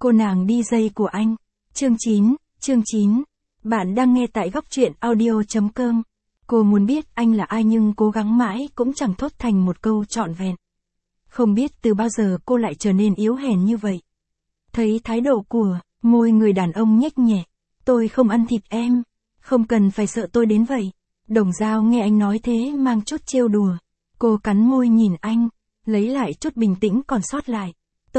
Cô nàng DJ của anh. Chương 9. Bạn đang nghe tại góc truyện audio.com. Cô muốn biết anh là ai nhưng cố gắng mãi cũng chẳng thốt thành một câu trọn vẹn. Không biết từ bao giờ cô lại trở nên yếu hèn như vậy. Thấy thái độ của môi người đàn ông nhếch nhẹ. Tôi không ăn thịt em. Không cần phải sợ tôi đến vậy. Đồng Dao nghe anh nói thế mang chút trêu đùa. Cô cắn môi nhìn anh. Lấy lại chút bình tĩnh còn sót lại.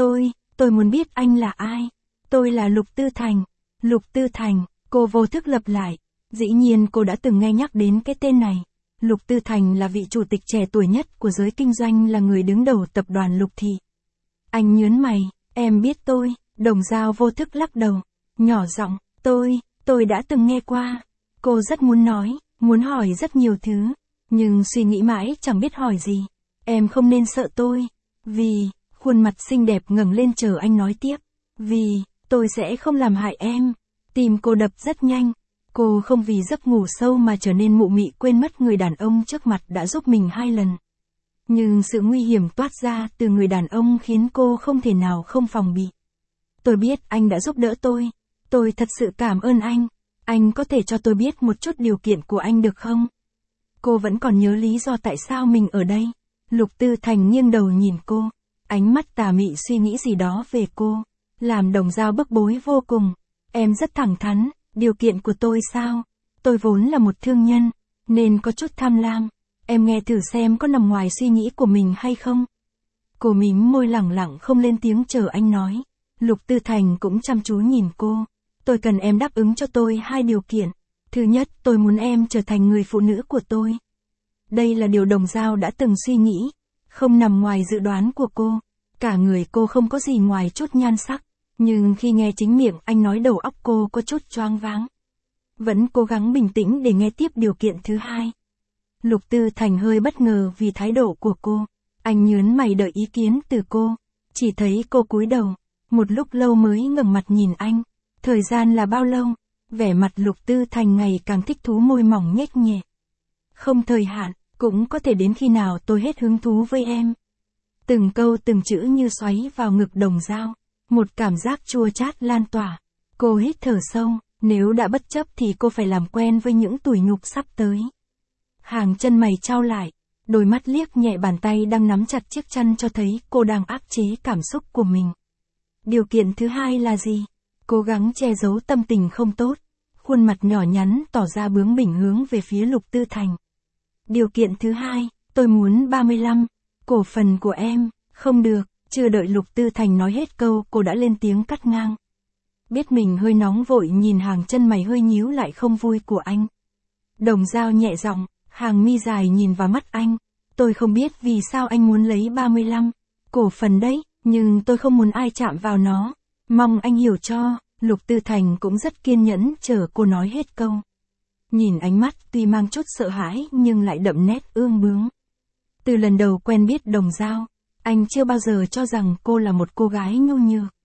Tôi muốn biết anh là ai. Tôi là Lục Tư Thành. Lục Tư Thành, cô vô thức lặp lại. Dĩ nhiên cô đã từng nghe nhắc đến cái tên này. Lục Tư Thành là vị chủ tịch trẻ tuổi nhất của giới kinh doanh, là người đứng đầu tập đoàn Lục Thị. Anh nhớn mày, em biết tôi. Đồng Dao vô thức lắc đầu, nhỏ giọng, tôi đã từng nghe qua. Cô rất muốn nói, muốn hỏi rất nhiều thứ, nhưng suy nghĩ mãi chẳng biết hỏi gì. Em không nên sợ tôi, vì, khuôn mặt xinh đẹp ngẩng lên chờ anh nói tiếp, vì, tôi sẽ không làm hại em. Tim cô đập rất nhanh, cô không vì giấc ngủ sâu mà trở nên mụ mị quên mất người đàn ông trước mặt đã giúp mình 2 lần. Nhưng sự nguy hiểm toát ra từ người đàn ông khiến cô không thể nào không phòng bị. Tôi biết anh đã giúp đỡ tôi thật sự cảm ơn anh có thể cho tôi biết một chút điều kiện của anh được không? Cô vẫn còn nhớ lý do tại sao mình ở đây. Lục Tư Thành nghiêng đầu nhìn cô, ánh mắt tà mị suy nghĩ gì đó về cô, làm Đồng Dao bức bối vô cùng. Em rất thẳng thắn, điều kiện của tôi sao? Tôi vốn là một thương nhân, nên có chút tham lam. Em nghe thử xem có nằm ngoài suy nghĩ của mình hay không? Cô mím môi lẳng lặng không lên tiếng chờ anh nói. Lục Tư Thành cũng chăm chú nhìn cô. Tôi cần em đáp ứng cho tôi 2 điều kiện. Thứ nhất, tôi muốn em trở thành người phụ nữ của tôi. Đây là điều Đồng Dao đã từng suy nghĩ, không nằm ngoài dự đoán của cô. Cả người cô không có gì ngoài chút nhan sắc, nhưng khi nghe chính miệng anh nói đầu óc cô có chút choáng váng. Vẫn cố gắng bình tĩnh để nghe tiếp điều kiện thứ 2. Lục Tư Thành hơi bất ngờ vì thái độ của cô. Anh nhớn mày đợi ý kiến từ cô. Chỉ thấy cô cúi đầu, một lúc lâu mới ngẩng mặt nhìn anh. Thời gian là bao lâu? Vẻ mặt Lục Tư Thành ngày càng thích thú, môi mỏng nhếch nhẹ. Không thời hạn, cũng có thể đến khi nào tôi hết hứng thú với em. Từng câu từng chữ như xoáy vào ngực Đồng Dao. Một cảm giác chua chát lan tỏa. Cô hít thở sâu, nếu đã bất chấp thì cô phải làm quen với những tủi nhục sắp tới. Hàng chân mày chau lại, đôi mắt liếc nhẹ bàn tay đang nắm chặt chiếc chăn cho thấy cô đang áp chế cảm xúc của mình. Điều kiện thứ 2 là gì? Cố gắng che giấu tâm tình không tốt. Khuôn mặt nhỏ nhắn tỏ ra bướng bỉnh hướng về phía Lục Tư Thành. Điều kiện thứ 2, tôi muốn 35 cổ phần của em. Không được. Chưa đợi Lục Tư Thành nói hết câu, cô đã lên tiếng cắt ngang. Biết mình hơi nóng vội nhìn hàng chân mày hơi nhíu lại không vui của anh. Đồng Dao nhẹ giọng, hàng mi dài nhìn vào mắt anh. Tôi không biết vì sao anh muốn lấy 35 cổ phần đấy, nhưng tôi không muốn ai chạm vào nó. Mong anh hiểu cho. Lục Tư Thành cũng rất kiên nhẫn chờ cô nói hết câu. Nhìn ánh mắt tuy mang chút sợ hãi nhưng lại đậm nét ương bướng. Từ lần đầu quen biết Đồng Dao, anh chưa bao giờ cho rằng cô là một cô gái nhu nhược.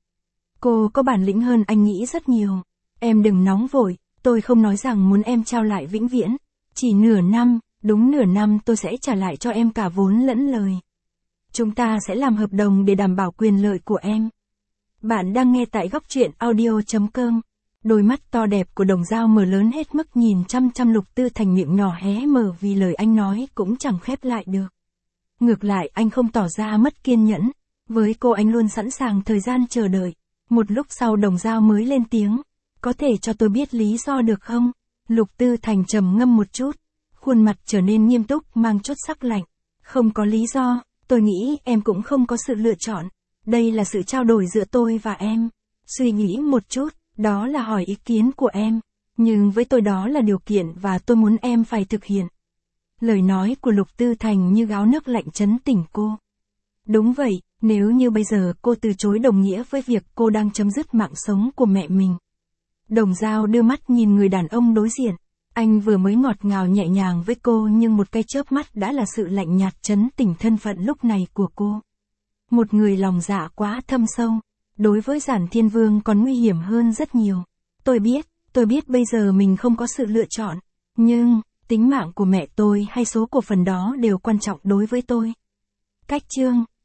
Cô có bản lĩnh hơn anh nghĩ rất nhiều. Em đừng nóng vội, tôi không nói rằng muốn em trao lại vĩnh viễn. Chỉ nửa năm, đúng nửa năm tôi sẽ trả lại cho em cả vốn lẫn lời. Chúng ta sẽ làm hợp đồng để đảm bảo quyền lợi của em. Bạn đang nghe tại góc truyện audio.com. Đôi mắt to đẹp của Đồng Dao mở lớn hết mức nhìn chăm chăm Lục Tư Thành, miệng nhỏ hé mở vì lời anh nói cũng chẳng khép lại được. Ngược lại anh không tỏ ra mất kiên nhẫn. Với cô anh luôn sẵn sàng thời gian chờ đợi. Một lúc sau Đồng Dao mới lên tiếng. Có thể cho tôi biết lý do được không? Lục Tư Thành trầm ngâm một chút. Khuôn mặt trở nên nghiêm túc mang chút sắc lạnh. Không có lý do, tôi nghĩ em cũng không có sự lựa chọn. Đây là sự trao đổi giữa tôi và em. Suy nghĩ một chút, đó là hỏi ý kiến của em. Nhưng với tôi đó là điều kiện và tôi muốn em phải thực hiện. Lời nói của Lục Tư Thành như gáo nước lạnh trấn tỉnh cô. Đúng vậy, nếu như bây giờ cô từ chối đồng nghĩa với việc cô đang chấm dứt mạng sống của mẹ mình. Đồng Dao đưa mắt nhìn người đàn ông đối diện. Anh vừa mới ngọt ngào nhẹ nhàng với cô nhưng một cái chớp mắt đã là sự lạnh nhạt trấn tỉnh thân phận lúc này của cô. Một người lòng dạ quá thâm sâu, đối với Giản Thiên Vương còn nguy hiểm hơn rất nhiều. Tôi biết bây giờ mình không có sự lựa chọn, nhưng tính mạng của mẹ tôi hay số cổ phần đó đều quan trọng đối với tôi. Cách chương